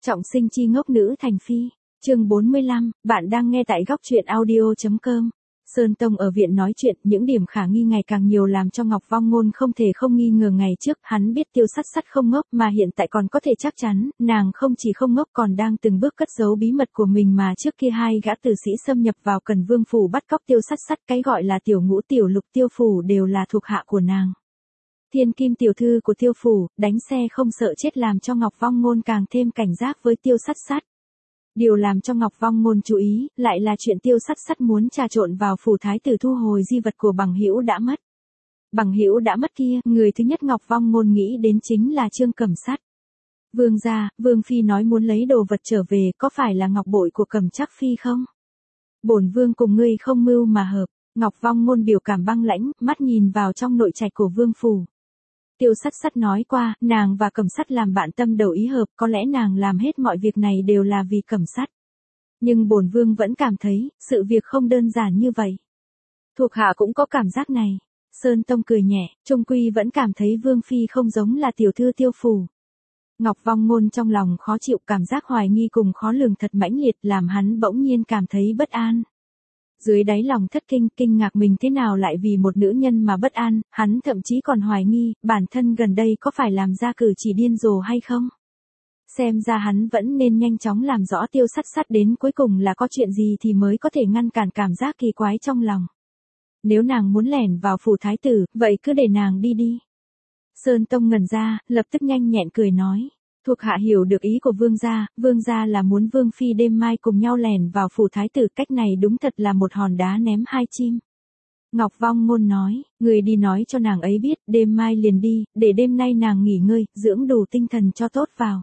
Trọng sinh chi ngốc nữ thành phi. Chương 45, bạn đang nghe tại góc truyện audio.com. Sơn Tông ở viện nói chuyện, những điểm khả nghi ngày càng nhiều làm cho Ngọc Vong Ngôn không thể không nghi ngờ ngày trước, hắn biết Tiêu Sắt Sắt không ngốc mà hiện tại còn có thể chắc chắn, nàng không chỉ không ngốc còn đang từng bước cất giấu bí mật của mình mà trước kia hai gã tử sĩ xâm nhập vào Cần Vương phủ bắt cóc Tiêu Sắt Sắt, cái gọi là tiểu ngũ tiểu lục Tiêu phủ đều là thuộc hạ của nàng. Thiên kim tiểu thư của Tiêu phủ, đánh xe không sợ chết làm cho Ngọc Vong Ngôn càng thêm cảnh giác với Tiêu Sắt Sắt. Điều làm cho Ngọc Vong Ngôn chú ý, lại là chuyện Tiêu Sắt Sắt muốn trà trộn vào phủ thái tử thu hồi di vật của bằng hữu đã mất. Bằng hữu đã mất kia, người thứ nhất Ngọc Vong Ngôn nghĩ đến chính là Trương Cẩm Sắt. Vương gia, Vương phi nói muốn lấy đồ vật trở về, có phải là ngọc bội của Cẩm Trắc phi không? Bổn vương cùng ngươi không mưu mà hợp. Ngọc Vong Ngôn biểu cảm băng lãnh, mắt nhìn vào trong nội trạch của vương phủ. Tiêu Sắt Sắt nói qua, nàng và Cẩm Sắt làm bạn tâm đầu ý hợp, có lẽ nàng làm hết mọi việc này đều là vì Cẩm Sắt. Nhưng bổn vương vẫn cảm thấy, sự việc không đơn giản như vậy. Thuộc hạ cũng có cảm giác này. Sơn Tông cười nhẹ, trung quy vẫn cảm thấy Vương phi không giống là tiểu thư Tiêu phủ. Ngọc Vong Ngôn trong lòng khó chịu, cảm giác hoài nghi cùng khó lường thật mãnh liệt làm hắn bỗng nhiên cảm thấy bất an. Dưới đáy lòng thất kinh ngạc mình thế nào lại vì một nữ nhân mà bất an, hắn thậm chí còn hoài nghi, bản thân gần đây có phải làm ra cử chỉ điên rồ hay không? Xem ra hắn vẫn nên nhanh chóng làm rõ Tiêu Sắt Sắt đến cuối cùng là có chuyện gì thì mới có thể ngăn cản cảm giác kỳ quái trong lòng. Nếu nàng muốn lẻn vào phủ thái tử, vậy cứ để nàng đi đi. Sơn Tông ngẩn ra, lập tức nhanh nhẹn cười nói. Thuộc hạ hiểu được ý của vương gia là muốn vương phi đêm mai cùng nhau lẻn vào phủ thái tử, cách này đúng thật là một hòn đá ném hai chim. Ngọc Vong Ngôn nói, người đi nói cho nàng ấy biết, đêm mai liền đi, để đêm nay nàng nghỉ ngơi, dưỡng đủ tinh thần cho tốt vào.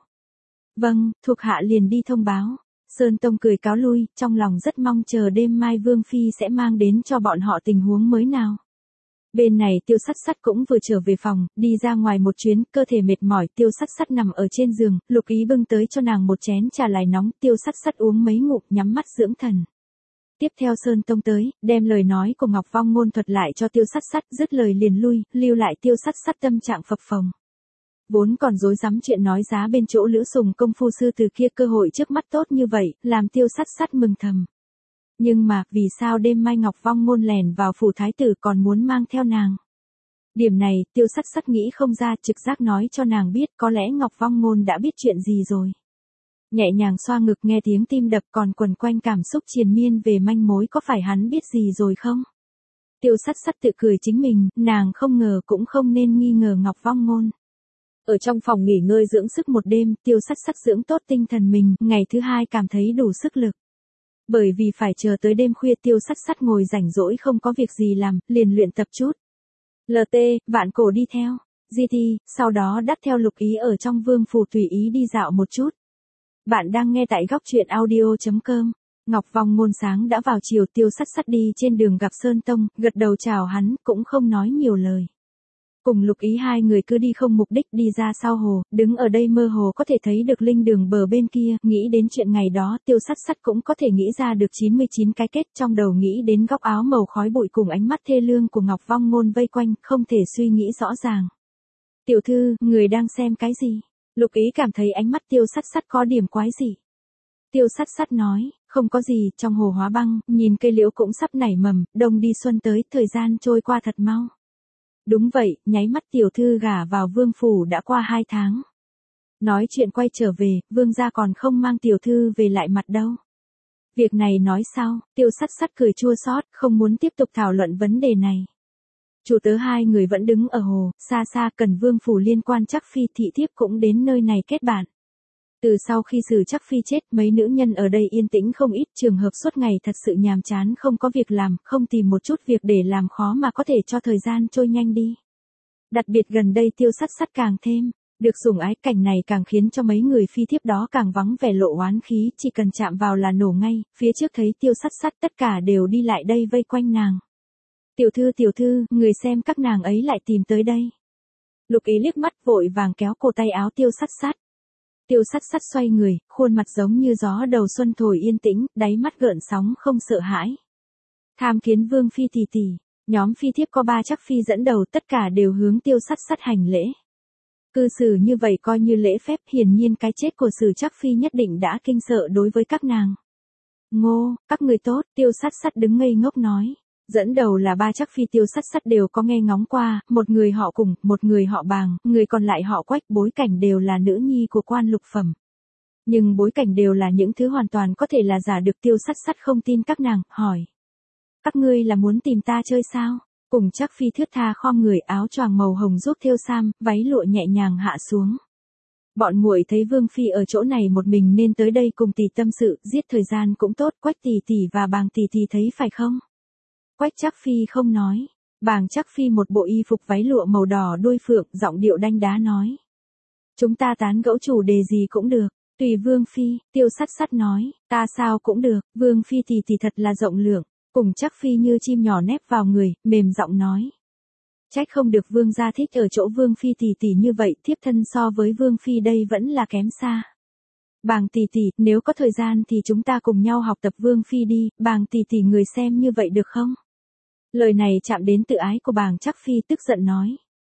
Vâng, thuộc hạ liền đi thông báo. Sơn Tông cười cáo lui, trong lòng rất mong chờ đêm mai vương phi sẽ mang đến cho bọn họ tình huống mới nào. Bên này Tiêu Sắt Sắt cũng vừa trở về phòng, đi ra ngoài một chuyến, cơ thể mệt mỏi, Tiêu Sắt Sắt nằm ở trên giường, Lục Ý bưng tới cho nàng một chén trà lại nóng, Tiêu Sắt Sắt uống mấy ngụm nhắm mắt dưỡng thần. Tiếp theo Sơn Tông tới, đem lời nói của Ngọc Vong Ngôn thuật lại cho Tiêu Sắt Sắt, dứt lời liền lui, lưu lại Tiêu Sắt Sắt tâm trạng phập phồng. Vốn còn rối rắm chuyện nói giá bên chỗ Lữ Sùng công phu sư từ kia, cơ hội trước mắt tốt như vậy, làm Tiêu Sắt Sắt mừng thầm. Nhưng mà, vì sao đêm mai Ngọc Vong Ngôn lẻn vào phủ thái tử còn muốn mang theo nàng? Điểm này, Tiêu Sắt Sắt nghĩ không ra, trực giác nói cho nàng biết, có lẽ Ngọc Vong Ngôn đã biết chuyện gì rồi. Nhẹ nhàng xoa ngực nghe tiếng tim đập còn quần quanh cảm xúc triền miên về manh mối, có phải hắn biết gì rồi không? Tiêu Sắt Sắt tự cười chính mình, nàng không ngờ cũng không nên nghi ngờ Ngọc Vong Ngôn. Ở trong phòng nghỉ ngơi dưỡng sức một đêm, Tiêu Sắt Sắt dưỡng tốt tinh thần mình, ngày thứ hai cảm thấy đủ sức lực. Bởi vì phải chờ tới đêm khuya, Tiêu Sắt Sắt ngồi rảnh rỗi không có việc gì làm, liền luyện tập chút. LT, vạn cổ đi theo. GT, sau đó đắt theo Lục Ý ở trong vương phủ tùy ý đi dạo một chút. Bạn đang nghe tại góc truyện audio.com. Ngọc Vong Ngôn sáng đã vào chiều, Tiêu Sắt Sắt đi trên đường gặp Sơn Tông, gật đầu chào hắn, cũng không nói nhiều lời. Cùng Lục Ý hai người cứ đi không mục đích đi ra sau hồ, đứng ở đây mơ hồ có thể thấy được linh đường bờ bên kia, nghĩ đến chuyện ngày đó, Tiêu Sắt Sắt cũng có thể nghĩ ra được 99 cái kết, trong đầu nghĩ đến góc áo màu khói bụi cùng ánh mắt thê lương của Ngọc Vong Ngôn vây quanh, không thể suy nghĩ rõ ràng. Tiểu thư, người đang xem cái gì? Lục Ý cảm thấy ánh mắt Tiêu Sắt Sắt có điểm quái gì. Tiêu Sắt Sắt nói, không có gì, trong hồ hóa băng, nhìn cây liễu cũng sắp nảy mầm, đông đi xuân tới, thời gian trôi qua thật mau. Đúng vậy, nháy mắt tiểu thư gả vào vương phủ đã qua 2 tháng. Nói chuyện quay trở về, vương gia còn không mang tiểu thư về lại mặt đâu. Việc này nói sau, Tiêu Sắt Sắt cười chua xót, không muốn tiếp tục thảo luận vấn đề này. Chủ tớ hai người vẫn đứng ở hồ, xa xa Cần Vương phủ liên quan Trắc phi thị thiếp cũng đến nơi này kết bạn. Từ sau khi Sử Trắc phi chết, mấy nữ nhân ở đây yên tĩnh không ít, trường hợp suốt ngày thật sự nhàm chán không có việc làm, không tìm một chút việc để làm khó mà có thể cho thời gian trôi nhanh đi. Đặc biệt gần đây Tiêu Sắt Sắt càng thêm được sủng ái, cảnh này càng khiến cho mấy người phi thiếp đó càng vắng vẻ lộ oán khí, chỉ cần chạm vào là nổ ngay, phía trước thấy Tiêu Sắt Sắt tất cả đều đi lại đây vây quanh nàng. Tiểu thư, người xem các nàng ấy lại tìm tới đây. Lục Ý liếc mắt vội vàng kéo cổ tay áo Tiêu Sắt Sắt. Tiêu Sắt Sắt xoay người, khuôn mặt giống như gió đầu xuân thổi yên tĩnh, đáy mắt gợn sóng không sợ hãi. Tham kiến vương phi tỷ tỷ, nhóm phi thiếp có 3 Trắc phi dẫn đầu, tất cả đều hướng Tiêu Sắt Sắt hành lễ. Cư xử như vậy coi như lễ phép, hiển nhiên cái chết của Sử Trác Phi nhất định đã kinh sợ đối với các nàng. Ngô, các người tốt, Tiêu Sắt Sắt đứng ngây ngốc nói. Dẫn đầu là ba Trác Phi Tiêu Sắt Sắt đều có nghe ngóng qua, một người họ Cùng, một người họ Bàng, người còn lại họ Quách, bối cảnh đều là nữ nhi của quan lục phẩm. Nhưng bối cảnh đều là những thứ hoàn toàn có thể là giả được. Tiêu Sắt Sắt không tin các nàng, hỏi. Các ngươi là muốn tìm ta chơi sao? Cùng Trác Phi thướt tha khom người, áo choàng màu hồng giúp thêu sam, váy lụa nhẹ nhàng hạ xuống. Bọn muội thấy Vương Phi ở chỗ này một mình nên tới đây cùng tỷ tâm sự, giết thời gian cũng tốt. Quách tỷ tỷ và Bàng tỷ tỷ thấy phải không? Quách Trác Phi không nói. Bàng Trác Phi một bộ y phục váy lụa màu đỏ đuôi phượng, giọng điệu đanh đá nói. Chúng ta tán gẫu chủ đề gì cũng được, tùy Vương Phi. Tiêu Sắt Sắt nói, ta sao cũng được, Vương Phi tỷ tỷ thật là rộng lượng. Cùng Trác Phi như chim nhỏ nép vào người, mềm giọng nói. Trách không được Vương gia thích ở chỗ Vương Phi tỷ tỷ như vậy, thiếp thân so với Vương Phi đây vẫn là kém xa. Bàng tỷ tỷ, nếu có thời gian thì chúng ta cùng nhau học tập Vương Phi đi, Bàng tỷ tỷ người xem như vậy được không? Lời này chạm đến tự ái của Bàng Trác Phi, tức giận nói.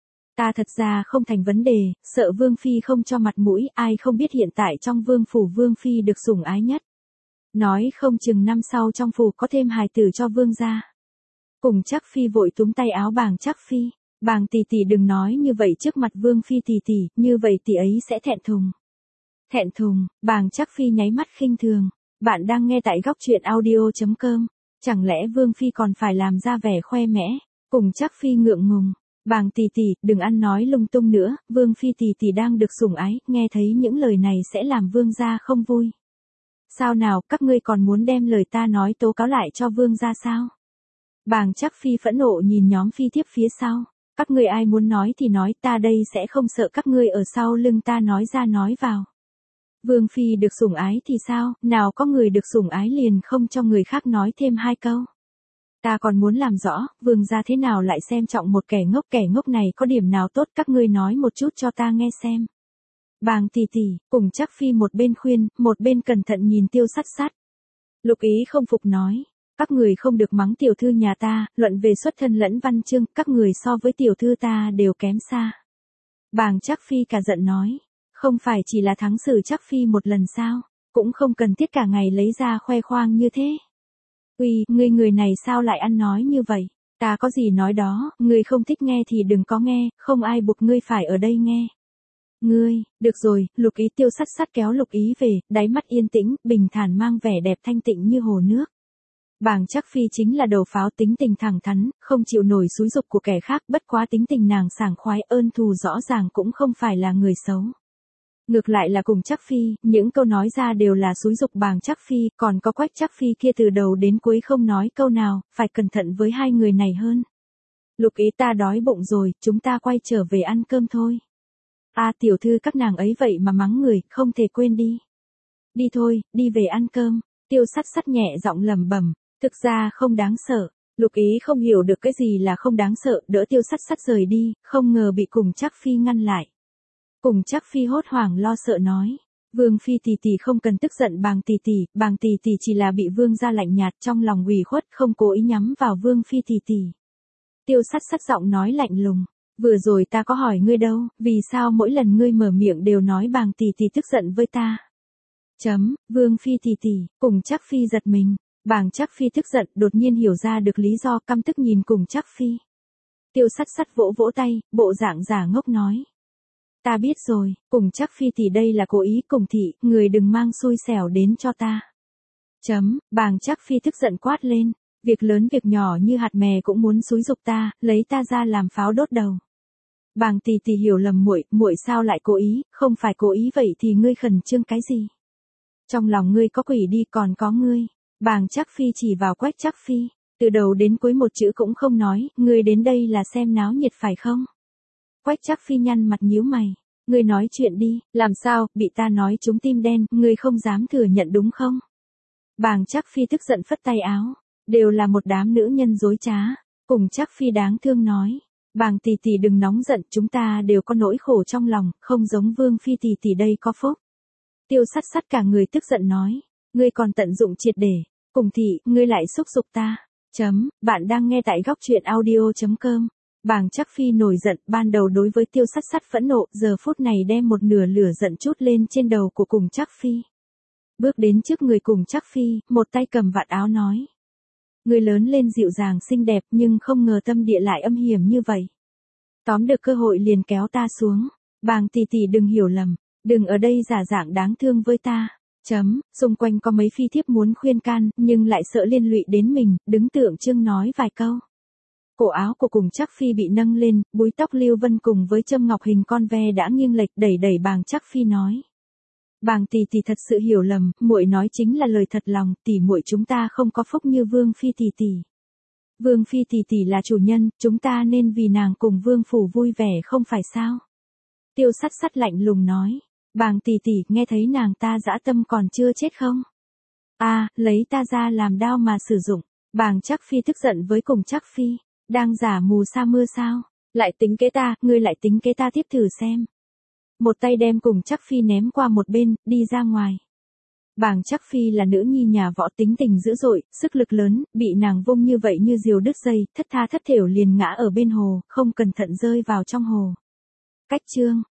Ta thật ra không thành vấn đề, sợ Vương Phi không cho mặt mũi, ai không biết hiện tại trong Vương phủ Vương Phi được sủng ái nhất. Nói không chừng năm sau trong phủ có thêm hài tử cho Vương gia. Cùng Trác Phi vội túm tay áo Bàng Trác Phi. Bàng tỷ tỷ đừng nói như vậy trước mặt Vương Phi tỷ tỷ, như vậy tỷ ấy sẽ thẹn thùng. Thẹn thùng, Bàng Trác Phi nháy mắt khinh thường. Bạn đang nghe tại góc truyện audio.com. Chẳng lẽ Vương Phi còn phải làm ra vẻ khoe mẽ? Cùng Trác Phi ngượng ngùng. Bàng tỷ tỷ, đừng ăn nói lung tung nữa, Vương Phi tỷ tỷ đang được sủng ái, nghe thấy những lời này sẽ làm Vương gia không vui. Sao nào, các ngươi còn muốn đem lời ta nói tố cáo lại cho Vương gia sao? Bàng Trác Phi phẫn nộ nhìn nhóm phi thiếp phía sau. Các ngươi ai muốn nói thì nói, ta đây sẽ không sợ các ngươi ở sau lưng ta nói ra nói vào. Vương Phi được sủng ái thì sao, nào có người được sủng ái liền không cho người khác nói thêm hai câu. Ta còn muốn làm rõ, Vương gia thế nào lại xem trọng một kẻ ngốc này có điểm nào tốt, các ngươi nói một chút cho ta nghe xem. Bàng tỷ tỷ, cùng Trác Phi một bên khuyên, một bên cẩn thận nhìn Tiêu Sắt Sắt. Lục Ý không phục nói, các người không được mắng tiểu thư nhà ta, luận về xuất thân lẫn văn chương, các người so với tiểu thư ta đều kém xa. Bàng Trác Phi cả giận nói, không phải chỉ là thắng Sử Trác Phi một lần sao, cũng không cần thiết cả ngày lấy ra khoe khoang như thế. Uy, ngươi người này sao lại ăn nói như vậy, ta có gì nói đó, ngươi không thích nghe thì đừng có nghe, không ai buộc ngươi phải ở đây nghe. Ngươi, được rồi, Lục Ý. Tiêu Sắt Sắt kéo Lục Ý về, đáy mắt yên tĩnh, bình thản mang vẻ đẹp thanh tịnh như hồ nước. Bàng Trác Phi chính là đầu pháo, tính tình thẳng thắn, không chịu nổi xúi giục của kẻ khác, bất quá tính tình nàng sảng khoái, ơn thù rõ ràng cũng không phải là người xấu. Ngược lại là cùng Trác Phi, những câu nói ra đều là xúi giục Bàng Trác Phi, còn có Quách Trác Phi kia từ đầu đến cuối không nói câu nào, phải cẩn thận với hai người này hơn. Lục Ý, ta đói bụng rồi, chúng ta quay trở về ăn cơm thôi. Tiểu thư các nàng ấy vậy mà mắng người, không thể quên đi. Đi thôi, đi về ăn cơm. Tiêu Sắt Sắt nhẹ giọng lẩm bẩm, thực ra không đáng sợ. Lục Ý không hiểu được cái gì là không đáng sợ, đỡ Tiêu Sắt Sắt rời đi, không ngờ bị cùng Trác Phi ngăn lại. Cùng Trác Phi hốt hoảng lo sợ nói, Vương Phi tỷ tỷ không cần tức giận Bàng tỷ tỷ chỉ là bị Vương gia lạnh nhạt, trong lòng ủy khuất, không cố ý nhắm vào Vương Phi tỷ tỷ. Tiêu Sắt Sắt giọng nói lạnh lùng, vừa rồi ta có hỏi ngươi đâu, vì sao mỗi lần ngươi mở miệng đều nói Bàng tỷ tỷ tức giận với ta. Vương Phi tỷ tỷ, cùng Trác Phi giật mình, Bàng Trác Phi tức giận, đột nhiên hiểu ra được lý do, căm tức nhìn cùng Trác Phi. Tiêu Sắt Sắt vỗ vỗ tay, bộ dạng giả ngốc nói. Ta biết rồi, cùng Trác Phi tỷ đây là cố ý, cùng thị, người đừng mang xui xẻo đến cho ta. Bàng Trác Phi tức giận quát lên, việc lớn việc nhỏ như hạt mè cũng muốn xúi giục ta, lấy ta ra làm pháo đốt đầu. Bàng tỷ tỷ hiểu lầm muội sao lại cố ý, không phải cố ý vậy thì ngươi khẩn trương cái gì? Trong lòng ngươi có quỷ đi, còn có ngươi. Bàng Trác Phi chỉ vào Quách Trác Phi, từ đầu đến cuối một chữ cũng không nói, ngươi đến đây là xem náo nhiệt phải không? Quách Trác Phi nhăn mặt nhíu mày, ngươi nói chuyện đi, làm sao, bị ta nói trúng tim đen, ngươi không dám thừa nhận đúng không? Bàng Trác Phi tức giận phất tay áo, đều là một đám nữ nhân dối trá, cùng Trác Phi đáng thương nói. Bàng tỷ tỷ đừng nóng giận, chúng ta đều có nỗi khổ trong lòng, không giống Vương Phi tỷ tỷ đây có phúc. Tiêu Sắt Sắt cả người tức giận nói, ngươi còn tận dụng triệt để, cùng thị, ngươi lại xúc giục ta. Bạn đang nghe tại góc truyện audio.com. Bàng Trắc Phi nổi giận, ban đầu đối với Tiêu Sắt Sắt phẫn nộ, giờ phút này đem một nửa lửa giận trút lên trên đầu của Cùng Trắc Phi. Bước đến trước người Cùng Trắc Phi, một tay cầm vạt áo nói. Người lớn lên dịu dàng xinh đẹp nhưng không ngờ tâm địa lại âm hiểm như vậy. Tóm được cơ hội liền kéo ta xuống. Bàng tỷ tỷ đừng hiểu lầm, đừng ở đây giả dạng đáng thương với ta. Xung quanh có mấy phi thiếp muốn khuyên can, nhưng lại sợ liên lụy đến mình, đứng tượng trưng nói vài câu. Cổ áo của Cùng Trắc Phi bị nâng lên, búi tóc Lưu Vân cùng với châm ngọc hình con ve đã nghiêng lệch, đẩy Bàng Trắc Phi nói. Bàng tỷ tỷ thật sự hiểu lầm, muội nói chính là lời thật lòng, tỷ muội chúng ta không có phúc như Vương phi tỷ tỷ. Vương phi tỷ tỷ là chủ nhân, chúng ta nên vì nàng cùng vương phủ vui vẻ không phải sao? Tiêu Sắt Sắt lạnh lùng nói. Bàng tỷ tỷ, nghe thấy nàng ta dã tâm còn chưa chết không? Lấy ta ra làm đao mà sử dụng. Bàng Trắc Phi tức giận với Cùng Trắc Phi. Đang giả mù sa mưa sao? Lại tính kế ta, ngươi lại tính kế ta tiếp thử xem. Một tay đem Cùng Trắc Phi ném qua một bên, đi ra ngoài. Bàng Trắc Phi là nữ nhi nhà võ, tính tình dữ dội, sức lực lớn, bị nàng vung như vậy như diều đứt dây, thất tha thất thểu liền ngã ở bên hồ, không cẩn thận rơi vào trong hồ. Cách chương